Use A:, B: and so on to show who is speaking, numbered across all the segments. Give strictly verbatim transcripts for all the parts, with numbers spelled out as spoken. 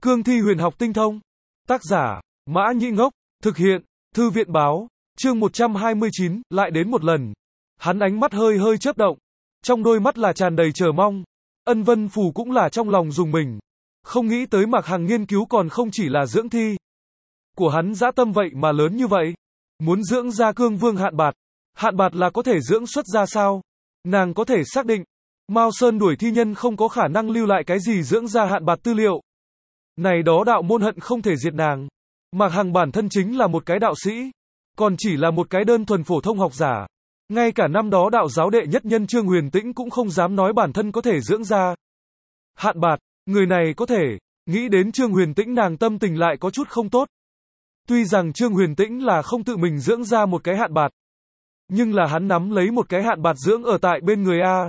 A: Cương thi huyền học tinh thông. Tác giả, Mã Nhĩ Ngốc. Thực hiện, Thư viện Báo. Chương một trăm hai mươi chín, lại đến một lần. Hắn ánh mắt hơi hơi chớp động. Trong đôi mắt là tràn đầy chờ mong. Ân Vân Phù cũng là trong lòng rùng mình. Không nghĩ tới Mạc Hằng nghiên cứu còn không chỉ là dưỡng thi. Của hắn dã tâm vậy mà lớn như vậy. Muốn dưỡng ra cương vương hạn bạt. Hạn bạt là có thể dưỡng xuất ra sao? Nàng có thể xác định. Mao Sơn đuổi thi nhân không có khả năng lưu lại cái gì dưỡng ra hạn bạt tư liệu. Này đó đạo môn hận không thể diệt nàng. Mạc Hằng bản thân chính là một cái đạo sĩ. Còn chỉ là một cái đơn thuần phổ thông học giả. Ngay cả năm đó đạo giáo đệ nhất nhân Trương Huyền Tĩnh cũng không dám nói bản thân có thể dưỡng ra hạn bạt. Người này có thể. Nghĩ đến Trương Huyền Tĩnh nàng tâm tình lại có chút không tốt. Tuy rằng Trương Huyền Tĩnh là không tự mình dưỡng ra một cái hạn bạt. Nhưng là hắn nắm lấy một cái hạn bạt dưỡng ở tại bên người A.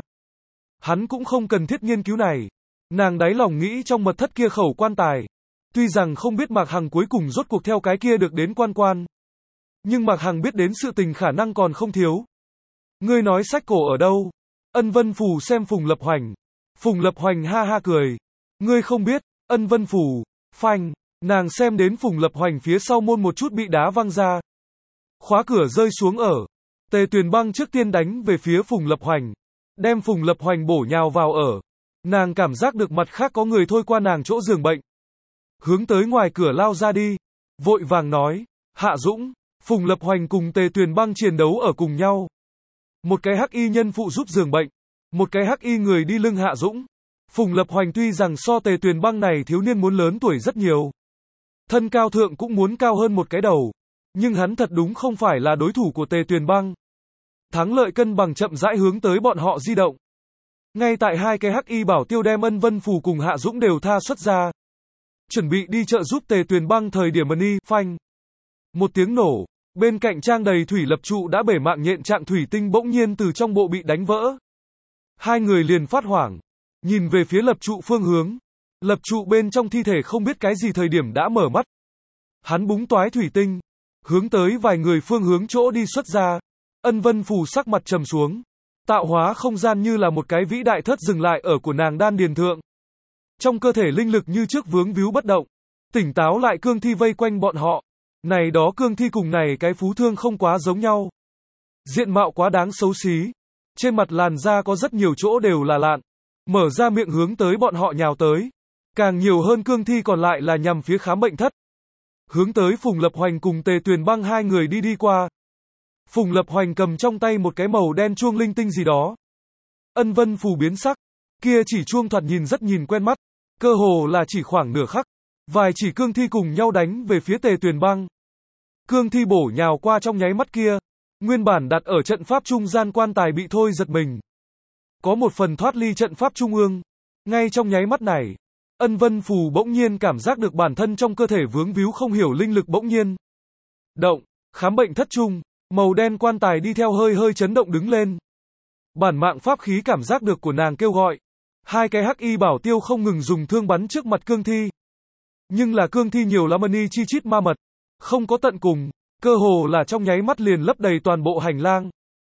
A: Hắn cũng không cần thiết nghiên cứu này. Nàng đáy lòng nghĩ trong mật thất kia khẩu quan tài. Tuy rằng không biết Mạc Hằng cuối cùng rốt cuộc theo cái kia được đến quan quan. Nhưng Mạc Hằng biết đến sự tình khả năng còn không thiếu. Ngươi nói sách cổ ở đâu? Ân Vân Phù xem Phùng Lập Hoành. Phùng Lập Hoành ha ha cười. Ngươi không biết, Ân Vân Phù, phanh. Nàng xem đến Phùng Lập Hoành phía sau môn một chút bị đá văng ra. Khóa cửa rơi xuống ở. Tề Tuyền Băng trước tiên đánh về phía Phùng Lập Hoành. Đem Phùng Lập Hoành bổ nhào vào ở. Nàng cảm giác được mặt khác có người thôi qua nàng chỗ giường bệnh. Hướng tới ngoài cửa lao ra đi. Vội vàng nói. Hạ Dũng. Phùng Lập Hoành cùng Tề Tuyền Băng chiến đấu ở cùng nhau. Một cái hắc y nhân phụ giúp giường bệnh. Một cái hắc y người đi lưng Hạ Dũng. Phùng Lập Hoành tuy rằng so Tề Tuyền Băng này thiếu niên muốn lớn tuổi rất nhiều. Thân cao thượng cũng muốn cao hơn một cái đầu. Nhưng hắn thật đúng không phải là đối thủ của Tề Tuyền Băng. Thắng lợi cân bằng chậm rãi hướng tới bọn họ di động. Ngay tại hai cái hắc y bảo tiêu đem Ân Vân Phù cùng Hạ Dũng đều tha xuất ra. Chuẩn bị đi trợ giúp Tề Tuyền Băng thời điểm ân y, phanh. Một tiếng nổ. Bên cạnh trang đầy thủy lập trụ đã bể mạng nhện trạng thủy tinh bỗng nhiên từ trong bộ bị đánh vỡ. Hai người liền phát hoảng. Nhìn về phía lập trụ phương hướng. Lập trụ bên trong thi thể không biết cái gì thời điểm đã mở mắt. Hắn búng toái thủy tinh. Hướng tới vài người phương hướng chỗ đi xuất ra. Ân Vân Phù sắc mặt trầm xuống. Tạo hóa không gian như là một cái vĩ đại thất dừng lại ở của nàng đan điền thượng. Trong cơ thể linh lực như trước vướng víu bất động. Tỉnh táo lại cương thi vây quanh bọn họ. Này đó cương thi cùng này cái phú thương không quá giống nhau. Diện mạo quá đáng xấu xí. Trên mặt làn da có rất nhiều chỗ đều là lạn. Mở ra miệng hướng tới bọn họ nhào tới. Càng nhiều hơn cương thi còn lại là nhằm phía khám bệnh thất. Hướng tới Phùng Lập Hoành cùng Tề Tuyền Băng hai người đi đi qua. Phùng Lập Hoành cầm trong tay một cái màu đen chuông linh tinh gì đó. Ân Vân Phù biến sắc. Kia chỉ chuông thoạt nhìn rất nhìn quen mắt. Cơ hồ là chỉ khoảng nửa khắc. Vài chỉ cương thi cùng nhau đánh về phía Tề Tuyền Băng. Cương thi bổ nhào qua trong nháy mắt kia. Nguyên bản đặt ở trận pháp trung gian quan tài bị thôi giật mình. Có một phần thoát ly trận pháp trung ương. Ngay trong nháy mắt này. Ân Vân Phù bỗng nhiên cảm giác được bản thân trong cơ thể vướng víu không hiểu linh lực bỗng nhiên. Động, khám bệnh thất trung. Màu đen quan tài đi theo hơi hơi chấn động đứng lên. Bản mạng pháp khí cảm giác được của nàng kêu gọi. Hai cái hắc y bảo tiêu không ngừng dùng thương bắn trước mặt cương thi. Nhưng là cương thi nhiều lắm ni chi chít ma mật. Không có tận cùng. Cơ hồ là trong nháy mắt liền lấp đầy toàn bộ hành lang.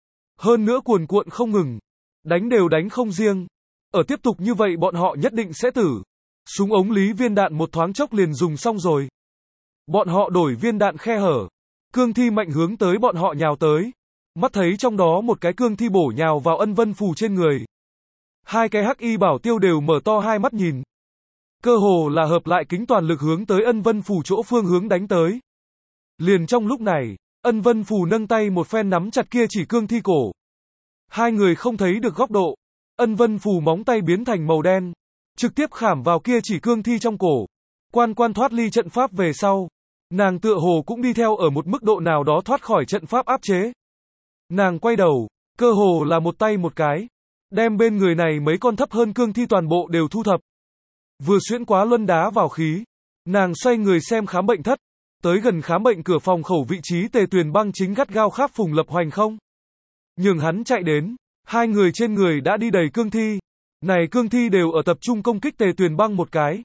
A: Hơn nữa cuồn cuộn không ngừng. Đánh đều đánh không riêng. Ở tiếp tục như vậy bọn họ nhất định sẽ tử. Súng ống lý viên đạn một thoáng chốc liền dùng xong rồi. Bọn họ đổi viên đạn khe hở. Cương thi mạnh hướng tới bọn họ nhào tới. Mắt thấy trong đó một cái cương thi bổ nhào vào Ân Vân Phù trên người. Hai cái hắc y bảo tiêu đều mở to hai mắt nhìn. Cơ hồ là hợp lại kính toàn lực hướng tới Ân Vân Phù chỗ phương hướng đánh tới. Liền trong lúc này, Ân Vân Phù nâng tay một phen nắm chặt kia chỉ cương thi cổ. Hai người không thấy được góc độ. Ân Vân Phù móng tay biến thành màu đen. Trực tiếp khảm vào kia chỉ cương thi trong cổ. Quan quan thoát ly trận pháp về sau. Nàng tựa hồ cũng đi theo ở một mức độ nào đó thoát khỏi trận pháp áp chế. Nàng quay đầu, cơ hồ là một tay một cái. Đem bên người này mấy con thấp hơn cương thi toàn bộ đều thu thập. Vừa xuyễn quá luân đá vào khí. Nàng xoay người xem khám bệnh thất. Tới gần khám bệnh cửa phòng khẩu vị trí Tề Tuyền Băng chính gắt gao kháp Phùng Lập Hoành không. Nhường hắn chạy đến. Hai người trên người đã đi đầy cương thi. Này cương thi đều ở tập trung công kích Tề Tuyền Băng một cái.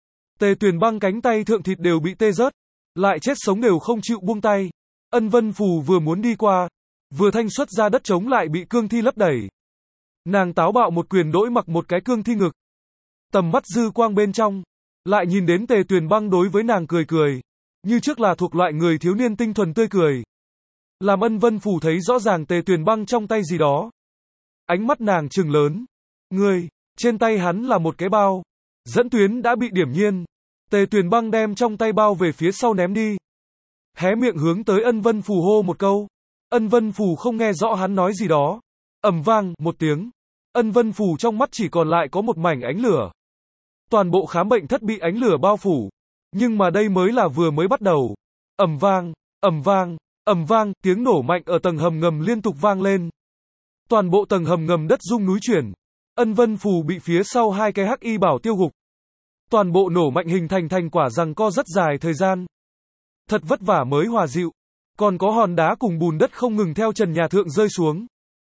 A: Tề Tuyền Băng cánh tay thượng thịt đều bị tê rớt. Lại chết sống đều không chịu buông tay. Ân Vân Phù vừa muốn đi qua. Vừa thanh xuất ra đất trống lại bị cương thi lấp đẩy. Nàng táo bạo một quyền đỗi mặc một cái cương thi ngực. Tầm mắt dư quang bên trong. Lại nhìn đến Tề Tuyền Băng đối với nàng cười cười. Như trước là thuộc loại người thiếu niên tinh thuần tươi cười. Làm Ân Vân Phù thấy rõ ràng Tề Tuyền Băng trong tay gì đó. Ánh mắt nàng trừng lớn. Ngươi, trên tay hắn là một cái bao. Dẫn tuyến đã bị điểm nhiên. Tề Tuyền Băng đem trong tay bao về phía sau ném đi. Hé miệng hướng tới Ân Vân Phù hô một câu. Ân Vân Phù không nghe rõ hắn nói gì đó. Ầm vang, một tiếng. Ân Vân Phù trong mắt chỉ còn lại có một mảnh ánh lửa. Toàn bộ khám bệnh thất bị ánh lửa bao phủ. Nhưng mà đây mới là vừa mới bắt đầu. Ầm vang, ầm vang, ầm vang, tiếng nổ mạnh ở tầng hầm ngầm liên tục vang lên. Toàn bộ tầng hầm ngầm đất rung núi chuyển. Ân Vân Phù bị phía sau hai cái hắc y bảo tiêu gục. Toàn bộ nổ mạnh hình thành thành quả giằng co rất dài thời gian. Thật vất vả mới hòa dịu. Còn có hòn đá cùng bùn đất không ngừng theo trần nhà thượng rơi xuống.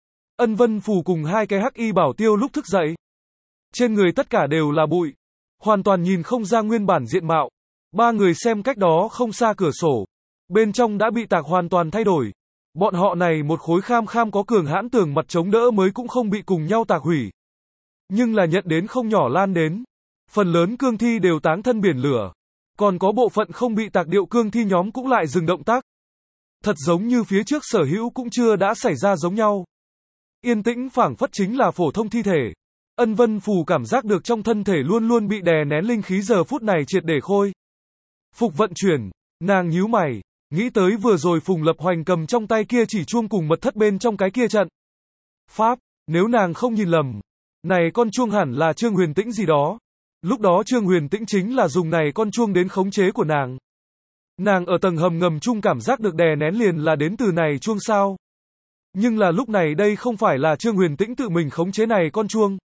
A: Ân Vân Phù cùng hai cái hắc y bảo tiêu lúc thức dậy. Trên người tất cả đều là bụi. Hoàn toàn nhìn không ra nguyên bản diện mạo. Ba người xem cách đó không xa cửa sổ. Bên trong đã bị tạc hoàn toàn thay đổi. Bọn họ này một khối kham kham có cường hãn tường mặt chống đỡ mới cũng không bị cùng nhau tạc hủy. Nhưng là nhận đến không nhỏ lan đến. Phần lớn cương thi đều táng thân biển lửa. Còn có bộ phận không bị tạc điệu cương thi nhóm cũng lại dừng động tác. Thật giống như phía trước sở hữu cũng chưa đã xảy ra giống nhau. Yên tĩnh phảng phất chính là phổ thông thi thể. Ân Vân Phù cảm giác được trong thân thể luôn luôn bị đè nén linh khí giờ phút này triệt để khôi phục vận chuyển, nàng nhíu mày, nghĩ tới vừa rồi Phùng Lập Hoành cầm trong tay kia chỉ chuông cùng mật thất bên trong cái kia trận pháp, nếu nàng không nhìn lầm, này con chuông hẳn là Trương Huyền Tĩnh gì đó. Lúc đó Trương Huyền Tĩnh chính là dùng này con chuông đến khống chế của nàng. Nàng ở tầng hầm ngầm chung cảm giác được đè nén liền là đến từ này chuông sao. Nhưng là lúc này đây không phải là Trương Huyền Tĩnh tự mình khống chế này con chuông.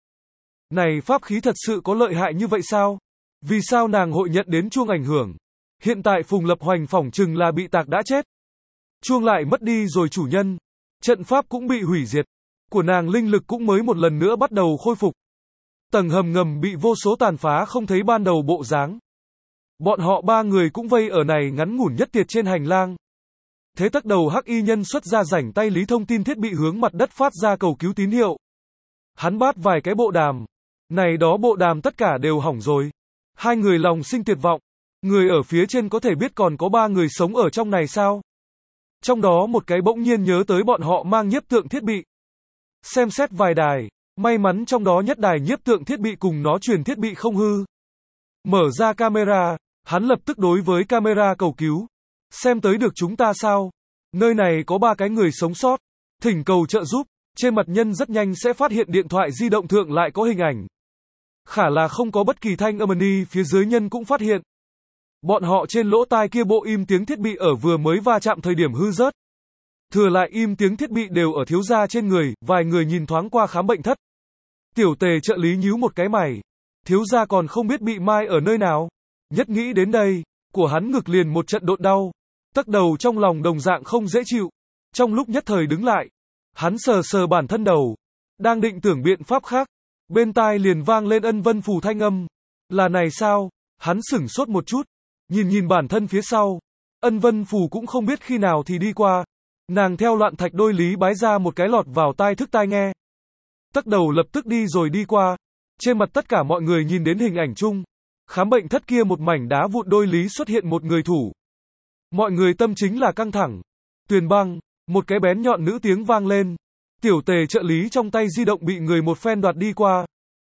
A: Này pháp khí thật sự có lợi hại như vậy sao? Vì sao nàng hội nhận đến chuông ảnh hưởng? Hiện tại Phùng Lập Hoành phỏng chừng là bị tạc đã chết. Chuông lại mất đi rồi chủ nhân. Trận pháp cũng bị hủy diệt. Của nàng linh lực cũng mới một lần nữa bắt đầu khôi phục. Tầng hầm ngầm bị vô số tàn phá không thấy ban đầu bộ dáng. Bọn họ ba người cũng vây ở này ngắn ngủn nhất tiệt trên hành lang. Thế tắc đầu hắc y nhân xuất ra rảnh tay lý thông tin thiết bị hướng mặt đất phát ra cầu cứu tín hiệu. Hắn bát vài cái bộ đàm. Này đó bộ đàm tất cả đều hỏng rồi. Hai người lòng sinh tuyệt vọng. Người ở phía trên có thể biết còn có ba người sống ở trong này sao? Trong đó một cái bỗng nhiên nhớ tới bọn họ mang nhiếp tượng thiết bị. Xem xét vài đài. May mắn trong đó nhất đài nhiếp tượng thiết bị cùng nó truyền thiết bị không hư. Mở ra camera. Hắn lập tức đối với camera cầu cứu. Xem tới được chúng ta sao? Nơi này có ba cái người sống sót. Thỉnh cầu trợ giúp. Trên mặt nhân rất nhanh sẽ phát hiện điện thoại di động thượng lại có hình ảnh. Khả là không có bất kỳ thanh âm đi phía dưới nhân cũng phát hiện. Bọn họ trên lỗ tai kia bộ im tiếng thiết bị ở vừa mới va chạm thời điểm hư rớt. Thừa lại im tiếng thiết bị đều ở thiếu gia trên người, vài người nhìn thoáng qua khám bệnh thất. Tiểu Tề trợ lý nhíu một cái mày. Thiếu gia còn không biết bị mai ở nơi nào. Nhất nghĩ đến đây, của hắn ngực liền một trận độn đau. Tắc đầu trong lòng đồng dạng không dễ chịu. Trong lúc nhất thời đứng lại. Hắn sờ sờ bản thân đầu. Đang định tưởng biện pháp khác. Bên tai liền vang lên Ân Vân Phù thanh âm. Là này sao? Hắn sửng sốt một chút. Nhìn nhìn bản thân phía sau. Ân Vân Phù cũng không biết khi nào thì đi qua. Nàng theo loạn thạch đôi lý bái ra một cái lọt vào tai thức tai nghe. Tắc đầu lập tức đi rồi đi qua. Trên mặt tất cả mọi người nhìn đến hình ảnh chung. Khám bệnh thất kia một mảnh đá vụn đôi lý xuất hiện một người thủ. Mọi người tâm chính là căng thẳng. Tuyền Băng. Một cái bén nhọn nữ tiếng vang lên. Tiểu Tề trợ lý trong tay di động bị người một phen đoạt đi qua.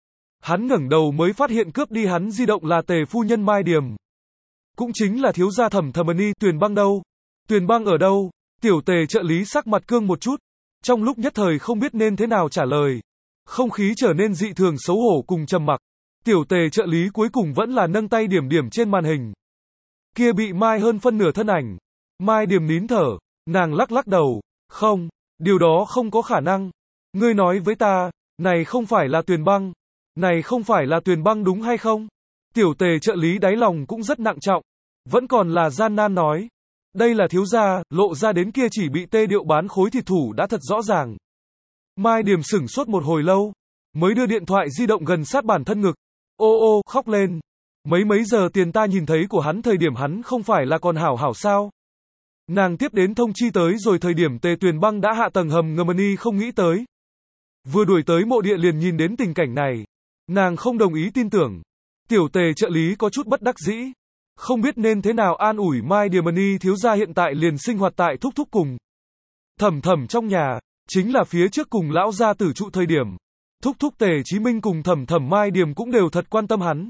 A: Hắn ngẩng đầu mới phát hiện cướp đi hắn di động là Tề phu nhân Mai Điềm. Cũng chính là thiếu gia Thẩm Thẩm Ni. Tuyền Băng đâu? Tuyền Băng ở đâu? Tiểu Tề trợ lý sắc mặt cương một chút. Trong lúc nhất thời không biết nên thế nào trả lời. Không khí trở nên dị thường xấu hổ cùng trầm mặc. Tiểu Tề trợ lý cuối cùng vẫn là nâng tay điểm điểm trên màn hình. Kia bị mai hơn phân nửa thân ảnh. Mai Điềm nín thở. Nàng lắc lắc đầu. Không, điều đó không có khả năng. Ngươi nói với ta, này không phải là Tuyền Băng. Này không phải là Tuyền Băng đúng hay không? Tiểu Tề trợ lý đáy lòng cũng rất nặng trọng. Vẫn còn là gian nan nói. Đây là thiếu gia, lộ ra đến kia chỉ bị tê điệu bán khối thịt thủ đã thật rõ ràng. Mai Điềm sửng sốt một hồi lâu. Mới đưa điện thoại di động gần sát bản thân ngực. Ô ô, khóc lên. Mấy mấy giờ tiền ta nhìn thấy của hắn thời điểm hắn không phải là còn hảo hảo sao? Nàng tiếp đến thông chi tới rồi thời điểm Tề Tuyền Băng đã hạ tầng hầm ngầm ni không nghĩ tới. Vừa đuổi tới mộ địa liền nhìn đến tình cảnh này. Nàng không đồng ý tin tưởng. Tiểu tề trợ lý có chút bất đắc dĩ. Không biết nên thế nào an ủi Mai Điềm Ni thiếu gia hiện tại liền sinh hoạt tại thúc thúc cùng. Thẩm thẩm trong nhà, chính là phía trước cùng lão gia tử trụ thời điểm. Thúc thúc Tề Chí Minh cùng thẩm thẩm Mai Điềm cũng đều thật quan tâm hắn.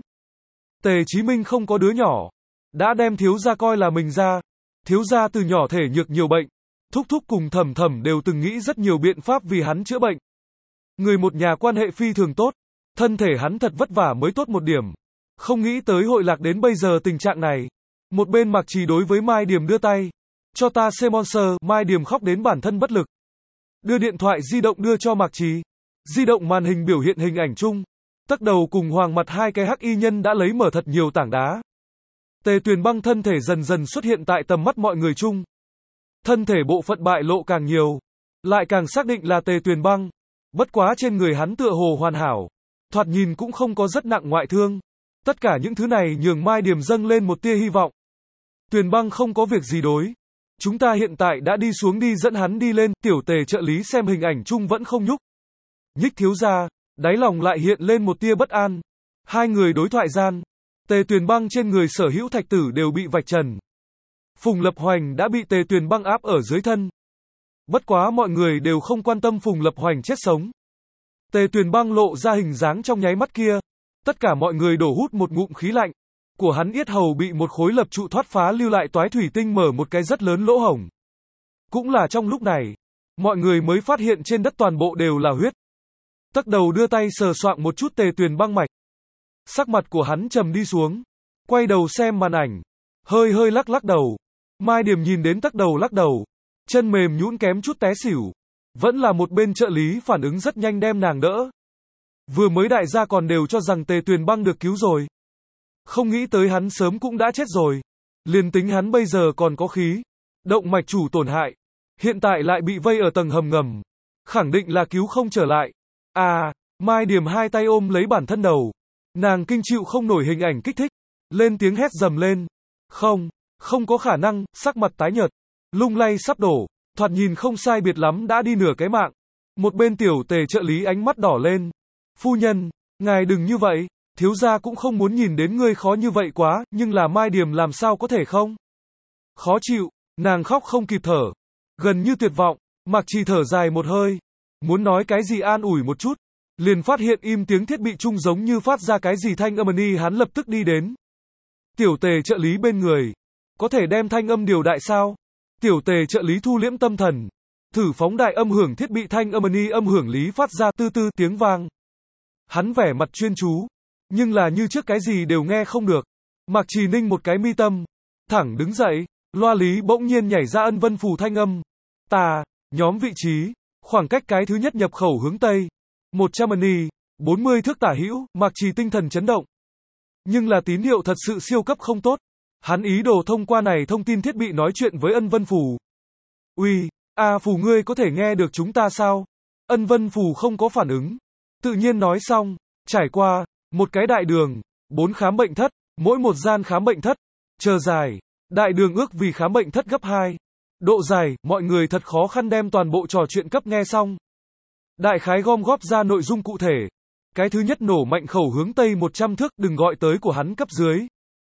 A: Tề Chí Minh không có đứa nhỏ, đã đem thiếu gia coi là mình ra. Thiếu gia từ nhỏ thể nhược nhiều bệnh. Thúc thúc cùng thẩm thẩm đều từng nghĩ rất nhiều biện pháp vì hắn chữa bệnh. Người một nhà quan hệ phi thường tốt. Thân thể hắn thật vất vả mới tốt một điểm. Không nghĩ tới hội lạc đến bây giờ tình trạng này. Một bên Mạc Trì đối với Mai Điềm đưa tay. Cho ta xem monster, Mai Điềm khóc đến bản thân bất lực. Đưa điện thoại di động đưa cho Mạc Trì. Di động màn hình biểu hiện hình ảnh chung. Tắc đầu cùng hoàng mặt hai cái hắc y nhân đã lấy mở thật nhiều tảng đá. Tề Tuyền Băng thân thể dần dần xuất hiện tại tầm mắt mọi người chung. Thân thể bộ phận bại lộ càng nhiều. Lại càng xác định là Tề Tuyền Băng. Bất quá trên người hắn tựa hồ hoàn hảo. Thoạt nhìn cũng không có rất nặng ngoại thương. Tất cả những thứ này nhường Mai Điềm dâng lên một tia hy vọng. Tuyền Băng không có việc gì đối. Chúng ta hiện tại đã đi xuống đi dẫn hắn đi lên. Tiểu tề trợ lý xem hình ảnh chung vẫn không nhúc nhích thiếu gia, đáy lòng lại hiện lên một tia bất an. Hai người đối thoại gian. Tề Tuyền Băng trên người sở hữu thạch tử đều bị vạch trần. Phùng Lập Hoành đã bị Tề Tuyền Băng áp ở dưới thân. Bất quá mọi người đều không quan tâm Phùng Lập Hoành chết sống. Tề Tuyền Băng lộ ra hình dáng trong nháy mắt kia. Tất cả mọi người đổ hút một ngụm khí lạnh. Của hắn yết hầu bị một khối lập trụ thoát phá lưu lại toái thủy tinh mở một cái rất lớn lỗ hổng. Cũng là trong lúc này, mọi người mới phát hiện trên đất toàn bộ đều là huyết. Tắc đầu đưa tay sờ soạng một chút Tề Tuyền Băng mạch. Sắc mặt của hắn trầm đi xuống. Quay đầu xem màn ảnh. Hơi hơi lắc lắc đầu. Mai Điềm nhìn đến tắc đầu lắc đầu. Chân mềm nhũn kém chút té xỉu. Vẫn là một bên trợ lý phản ứng rất nhanh đem nàng đỡ. Vừa mới đại gia còn đều cho rằng Tề Tuyền Băng được cứu rồi. Không nghĩ tới hắn sớm cũng đã chết rồi. Liền tính hắn bây giờ còn có khí. Động mạch chủ tổn hại. Hiện tại lại bị vây ở tầng hầm ngầm. Khẳng định là cứu không trở lại. À, Mai Điềm hai tay ôm lấy bản thân đầu. Nàng kinh chịu không nổi hình ảnh kích thích. Lên tiếng hét dầm lên. Không, không có khả năng, sắc mặt tái nhợt. Lung lay sắp đổ. Thoạt nhìn không sai biệt lắm đã đi nửa cái mạng. Một bên tiểu tề trợ lý ánh mắt đỏ lên. Phu nhân, ngài đừng như vậy. Thiếu gia cũng không muốn nhìn đến ngươi khó như vậy quá, nhưng là Mai Điềm làm sao có thể không? Khó chịu, nàng khóc không kịp thở. Gần như tuyệt vọng, Mạc Trì thở dài một hơi. Muốn nói cái gì an ủi một chút. Liền phát hiện im tiếng thiết bị chung giống như phát ra cái gì thanh âm ni hắn lập tức đi đến. Tiểu tề trợ lý bên người. Có thể đem thanh âm điều đại sao? Tiểu tề trợ lý thu liễm tâm thần. Thử phóng đại âm hưởng thiết bị thanh âm ni âm hưởng lý phát ra tư tư tiếng vang. Hắn vẻ mặt chuyên chú. Nhưng là như trước cái gì đều nghe không được. Mạc Trì ninh một cái mi tâm. Thẳng đứng dậy. Loa lý bỗng nhiên nhảy ra ân vân phù thanh âm. Ta, nhóm vị trí. Khoảng cách cái thứ nhất nhập khẩu hướng Tây. một trăm ni, bốn mươi thước tả hữu. Mạc Trì tinh thần chấn động. Nhưng là tín hiệu thật sự siêu cấp không tốt. Hắn ý đồ thông qua này thông tin thiết bị nói chuyện với ân vân phù. Uy, a phù ngươi có thể nghe được chúng ta sao? Ân vân phù không có phản ứng. Tự nhiên nói xong. Trải qua. Một cái đại đường, bốn khám bệnh thất, mỗi một gian khám bệnh thất, chờ dài, đại đường ước vì khám bệnh thất gấp hai. Độ dài, mọi người thật khó khăn đem toàn bộ trò chuyện cấp nghe xong. Đại khái gom góp ra nội dung cụ thể. Cái thứ nhất nổ mạnh khẩu hướng Tây một trăm thước, đừng gọi tới của hắn cấp dưới.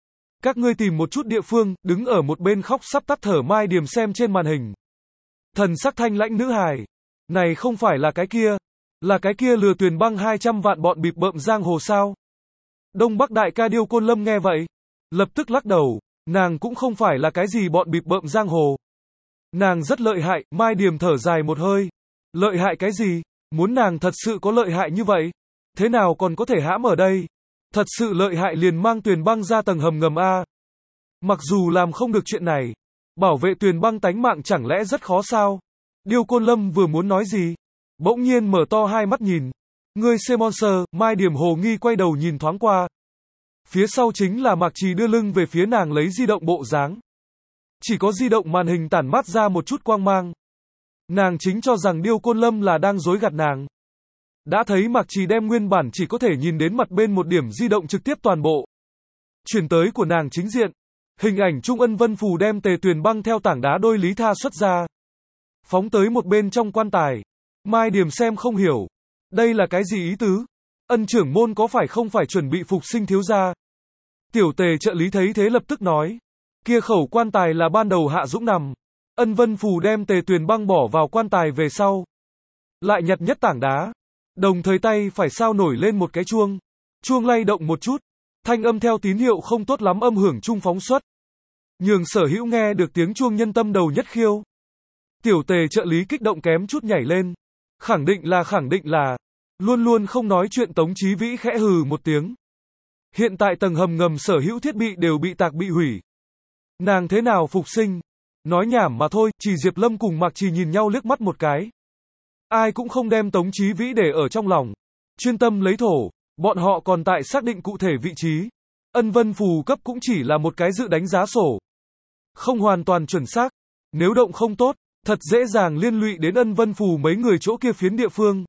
A: Các ngươi tìm một chút địa phương, đứng ở một bên khóc sắp tắt thở Mai Điềm xem trên màn hình. Thần sắc thanh lãnh nữ hài. Này không phải là cái kia. Là cái kia lừa Tuyền Băng hai trăm vạn bọn bịp bợm giang hồ sao? Đông Bắc đại ca Điêu Côn Lâm nghe vậy. Lập tức lắc đầu. Nàng cũng không phải là cái gì bọn bịp bợm giang hồ. Nàng rất lợi hại, Mai Điềm thở dài một hơi. Lợi hại cái gì? Muốn nàng thật sự có lợi hại như vậy? Thế nào còn có thể hãm ở đây? Thật sự lợi hại liền mang Tuyền Băng ra tầng hầm ngầm A. Mặc dù làm không được chuyện này. Bảo vệ Tuyền Băng tánh mạng chẳng lẽ rất khó sao? Điêu Côn Lâm vừa muốn nói gì? Bỗng nhiên mở to hai mắt nhìn. Ngươi xem monster, Mai Điềm hồ nghi quay đầu nhìn thoáng qua. Phía sau chính là Mạc Trì đưa lưng về phía nàng lấy di động bộ dáng. Chỉ có di động màn hình tản mát ra một chút quang mang. Nàng chính cho rằng Điêu Côn Lâm là đang dối gạt nàng. Đã thấy Mạc Trì đem nguyên bản chỉ có thể nhìn đến mặt bên một điểm di động trực tiếp toàn bộ. Chuyển tới của nàng chính diện. Hình ảnh Trung Ân Vân Phù đem Tề Tuyền Băng theo tảng đá đôi lý tha xuất ra. Phóng tới một bên trong quan tài. Mai Điềm xem không hiểu. Đây là cái gì ý tứ? Ân trưởng môn có phải không phải chuẩn bị phục sinh thiếu gia? Tiểu tề trợ lý thấy thế lập tức nói. Kia khẩu quan tài là ban đầu Hạ Dũng nằm. Ân Vân Phù đem Tề Tuyền Băng bỏ vào quan tài về sau. Lại nhặt nhất tảng đá. Đồng thời tay phải sao nổi lên một cái chuông. Chuông lay động một chút. Thanh âm theo tín hiệu không tốt lắm âm hưởng trung phóng xuất. Nhường Sở Hữu nghe được tiếng chuông nhân tâm đầu nhất khiêu. Tiểu tề trợ lý kích động kém chút nhảy lên. Khẳng định là khẳng định là. Luôn luôn không nói chuyện Tống Chí Vĩ khẽ hừ một tiếng. Hiện tại tầng hầm ngầm Sở Hữu thiết bị đều bị tạc bị hủy. Nàng thế nào phục sinh? Nói nhảm mà thôi, chỉ Diệp Lâm cùng Mạc Trì nhìn nhau liếc mắt một cái. Ai cũng không đem Tống Chí Vĩ để ở trong lòng. Chuyên tâm lấy thổ, bọn họ còn tại xác định cụ thể vị trí. Ân Vân Phù cấp cũng chỉ là một cái dự đánh giá sổ. Không hoàn toàn chuẩn xác. Nếu động không tốt, thật dễ dàng liên lụy đến Ân Vân Phù mấy người chỗ kia phiến địa phương.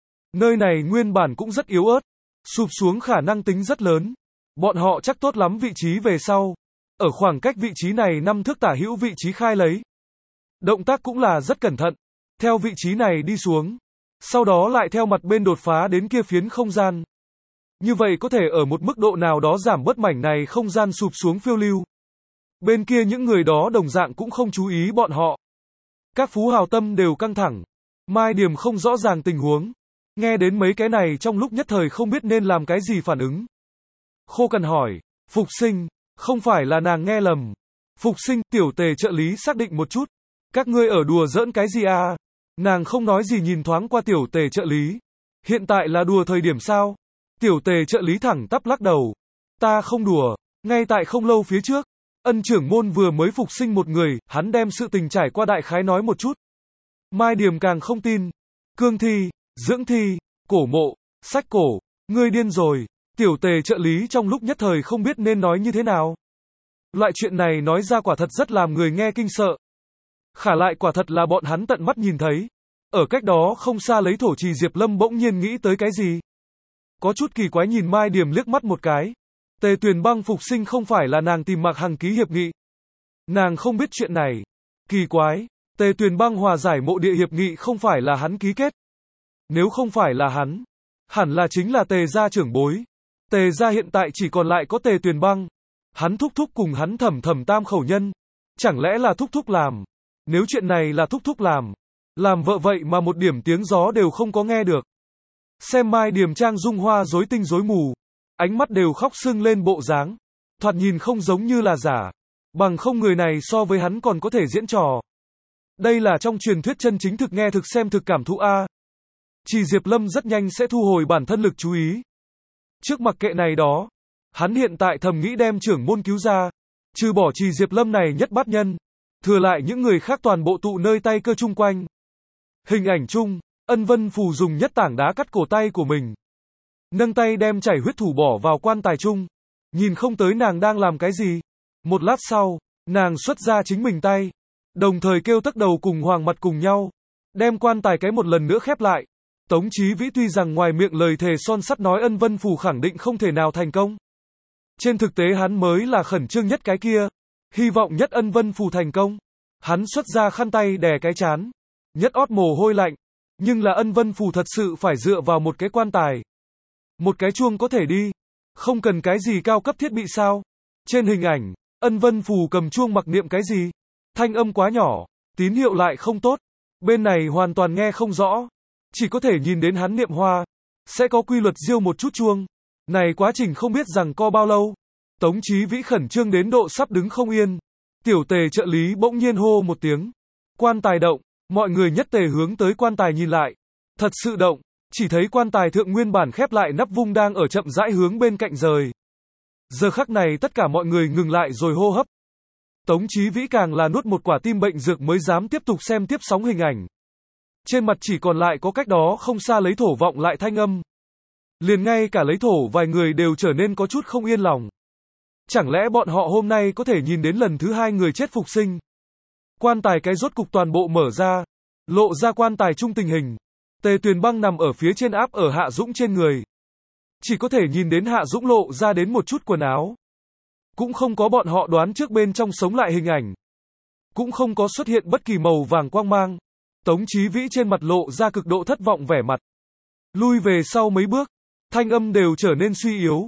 A: Nơi này nguyên bản cũng rất yếu ớt. Sụp xuống khả năng tính rất lớn. Bọn họ chắc tốt lắm vị trí về sau. Ở khoảng cách vị trí này năm thước tả hữu vị trí khai lấy. Động tác cũng là rất cẩn thận. Theo vị trí này đi xuống. Sau đó lại theo mặt bên đột phá đến kia phiến không gian. Như vậy có thể ở một mức độ nào đó giảm bớt mảnh này không gian sụp xuống phiêu lưu. Bên kia những người đó đồng dạng cũng không chú ý bọn họ. Các phú hào tâm đều căng thẳng. Mai Điểm không rõ ràng tình huống. Nghe đến mấy cái này trong lúc nhất thời không biết nên làm cái gì phản ứng. Khô Cằn hỏi, phục sinh, không phải là nàng nghe lầm. Phục sinh, tiểu tề trợ lý xác định một chút. Các ngươi ở đùa giỡn cái gì à? Nàng không nói gì nhìn thoáng qua tiểu tề trợ lý. Hiện tại là đùa thời điểm sao? Tiểu tề trợ lý thẳng tắp lắc đầu. Ta không đùa, ngay tại không lâu phía trước. Ân trưởng môn vừa mới phục sinh một người, hắn đem sự tình trải qua đại khái nói một chút. Mai Điểm càng không tin. Cương thi, dưỡng thi, cổ mộ, sách cổ, ngươi điên rồi. Tiểu tề trợ lý trong lúc nhất thời không biết nên nói như thế nào. Loại chuyện này nói ra quả thật rất làm người nghe kinh sợ. Khả lại quả thật là bọn hắn tận mắt nhìn thấy. Ở cách đó không xa lấy thổ trì Diệp Lâm bỗng nhiên nghĩ tới cái gì. Có chút kỳ quái nhìn Mai Điểm liếc mắt một cái. Tề Tuyền Băng phục sinh không phải là nàng tìm Mạc Hằng ký hiệp nghị. Nàng không biết chuyện này. Kỳ quái, Tề Tuyền Băng hòa giải mộ địa hiệp nghị không phải là hắn ký kết. Nếu không phải là hắn, hẳn là chính là Tề gia trưởng bối. Tề gia hiện tại chỉ còn lại có Tề Tuyền Băng. Hắn thúc thúc cùng hắn thẩm thẩm tam khẩu nhân. Chẳng lẽ là thúc thúc làm? Nếu chuyện này là thúc thúc làm, làm vợ vậy mà một điểm tiếng gió đều không có nghe được. Xem Mai Điểm trang dung hoa rối tinh rối mù, ánh mắt đều khóc sưng lên bộ dáng, thoạt nhìn không giống như là giả, bằng không người này so với hắn còn có thể diễn trò. Đây là trong truyền thuyết chân chính thực nghe thực xem thực cảm thụ a. Chỉ Diệp Lâm rất nhanh sẽ thu hồi bản thân lực chú ý. Trước mặc kệ này đó, hắn hiện tại thầm nghĩ đem trưởng môn cứu ra, trừ bỏ Chỉ Diệp Lâm này nhất bát nhân, thừa lại những người khác toàn bộ tụ nơi tay cơ chung quanh. Hình ảnh chung, Ân Vân Phù dùng nhất tảng đá cắt cổ tay của mình. Nâng tay đem chảy huyết thủ bỏ vào quan tài chung. Nhìn không tới nàng đang làm cái gì. Một lát sau, nàng xuất ra chính mình tay. Đồng thời kêu tắc đầu cùng Hoàng Mặt cùng nhau. Đem quan tài cái một lần nữa khép lại. Tống Chí Vĩ tuy rằng ngoài miệng lời thề son sắt nói Ân Vân Phù khẳng định không thể nào thành công. Trên thực tế hắn mới là khẩn trương nhất cái kia. Hy vọng nhất Ân Vân Phù thành công. Hắn xuất ra khăn tay đè cái chán. Nhất ót mồ hôi lạnh. Nhưng là Ân Vân Phù thật sự phải dựa vào một cái quan tài. Một cái chuông có thể đi. Không cần cái gì cao cấp thiết bị sao. Trên hình ảnh, Ân Vân Phù cầm chuông mặc niệm cái gì. Thanh âm quá nhỏ, tín hiệu lại không tốt. Bên này hoàn toàn nghe không rõ. Chỉ có thể nhìn đến hắn niệm hoa. Sẽ có quy luật diêu một chút chuông. Này quá trình không biết rằng co bao lâu. Tống Chí Vĩ khẩn trương đến độ sắp đứng không yên. Tiểu tề trợ lý bỗng nhiên hô một tiếng. Quan tài động. Mọi người nhất tề hướng tới quan tài nhìn lại. Thật sự động. Chỉ thấy quan tài thượng nguyên bản khép lại nắp vung đang ở chậm rãi hướng bên cạnh rời. Giờ khắc này tất cả mọi người ngừng lại rồi hô hấp. Tống Chí Vĩ càng là nuốt một quả tim bệnh dược mới dám tiếp tục xem tiếp sóng hình ảnh. Trên mặt chỉ còn lại có cách đó không xa lấy thổ vọng lại thanh âm. Liền ngay cả lấy thổ vài người đều trở nên có chút không yên lòng. Chẳng lẽ bọn họ hôm nay có thể nhìn đến lần thứ hai người chết phục sinh? Quan tài cái rốt cục toàn bộ mở ra, lộ ra quan tài chung tình hình. Tề Tuyền Băng nằm ở phía trên áp ở Hạ Dũng trên người. Chỉ có thể nhìn đến Hạ Dũng lộ ra đến một chút quần áo. Cũng không có bọn họ đoán trước bên trong sống lại hình ảnh. Cũng không có xuất hiện bất kỳ màu vàng quang mang. Tống Chí Vĩ trên mặt lộ ra cực độ thất vọng vẻ mặt. Lui về sau mấy bước, thanh âm đều trở nên suy yếu.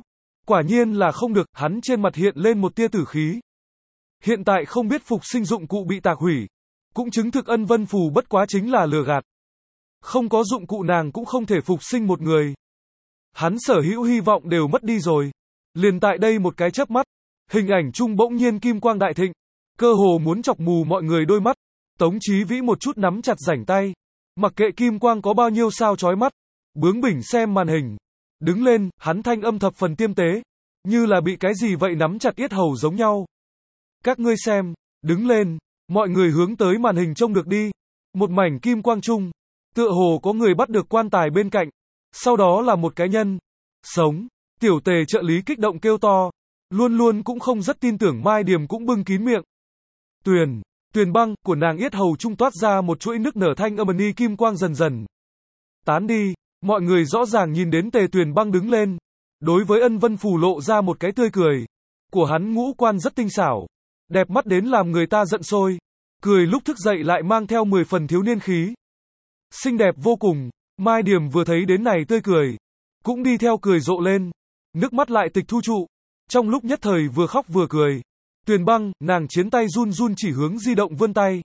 A: Quả nhiên là không được, hắn trên mặt hiện lên một tia tử khí. Hiện tại không biết phục sinh dụng cụ bị tạc hủy. Cũng chứng thực Ân Vân Phù bất quá chính là lừa gạt. Không có dụng cụ nàng cũng không thể phục sinh một người. Hắn sở hữu hy vọng đều mất đi rồi. Liền tại đây một cái chớp mắt, hình ảnh chung bỗng nhiên kim quang đại thịnh, cơ hồ muốn chọc mù mọi người đôi mắt. Tống Chí Vĩ một chút nắm chặt rảnh tay, mặc kệ kim quang có bao nhiêu sao chói mắt, bướng bỉnh xem màn hình. Đứng lên, hắn thanh âm thập phần tiêm tế, như là bị cái gì vậy nắm chặt yết hầu giống nhau. Các ngươi xem, đứng lên, mọi người hướng tới màn hình trông được đi. Một mảnh kim quang chung, tựa hồ có người bắt được quan tài bên cạnh, sau đó là một cái nhân sống. Tiểu Tề trợ lý kích động kêu to, luôn luôn cũng không rất tin tưởng Mai Điềm cũng bưng kín miệng. Tuyền, Tuyền Băng, của nàng yết hầu trung toát ra một chuỗi nước nở thanh âm ni kim quang dần dần tán đi, mọi người rõ ràng nhìn đến Tề Tuyền Băng đứng lên, đối với Ân Vân Phù lộ ra một cái tươi cười. Của hắn ngũ quan rất tinh xảo, đẹp mắt đến làm người ta giận sôi, cười lúc thức dậy lại mang theo mười phần thiếu niên khí. Xinh đẹp vô cùng, Mai Điềm vừa thấy đến này tươi cười, cũng đi theo cười rộ lên, nước mắt lại tịch thu trụ, trong lúc nhất thời vừa khóc vừa cười. Tuyền Băng, nàng chiến tay run run chỉ hướng di động vươn tay.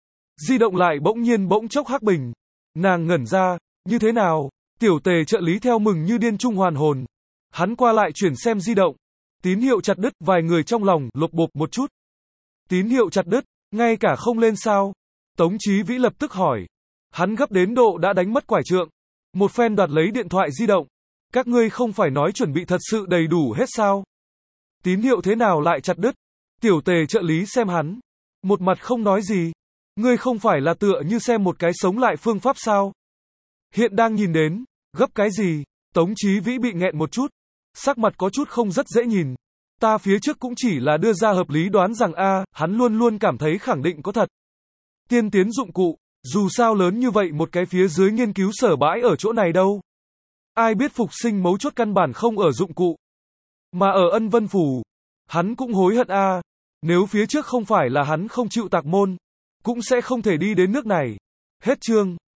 A: Di động lại bỗng nhiên bỗng chốc hắc bình. Nàng ngẩn ra, như thế nào? Tiểu Tề trợ lý theo mừng như điên trung hoàn hồn. Hắn qua lại chuyển xem di động. Tín hiệu chặt đứt, vài người trong lòng lột bột một chút. Tín hiệu chặt đứt, ngay cả không lên sao? Tống Chí Vĩ lập tức hỏi. Hắn gấp đến độ đã đánh mất quải trượng. Một phen đoạt lấy điện thoại di động. Các ngươi không phải nói chuẩn bị thật sự đầy đủ hết sao? Tín hiệu thế nào lại chặt đứt? Tiểu Tề trợ lý xem hắn, một mặt không nói gì. Ngươi không phải là tựa như xem một cái sống lại phương pháp sao? Hiện đang nhìn đến, gấp cái gì? Tống Chí Vĩ bị nghẹn một chút, sắc mặt có chút không rất dễ nhìn. Ta phía trước cũng chỉ là đưa ra hợp lý đoán rằng a, à, hắn luôn luôn cảm thấy khẳng định có thật. Tiên tiến dụng cụ, dù sao lớn như vậy một cái phía dưới nghiên cứu sở bãi ở chỗ này đâu. Ai biết phục sinh mấu chốt căn bản không ở dụng cụ, mà ở Ân Vân Phù. Hắn cũng hối hận a, à. Nếu phía trước không phải là hắn không chịu tạc môn, cũng sẽ không thể đi đến nước này. Hết chương.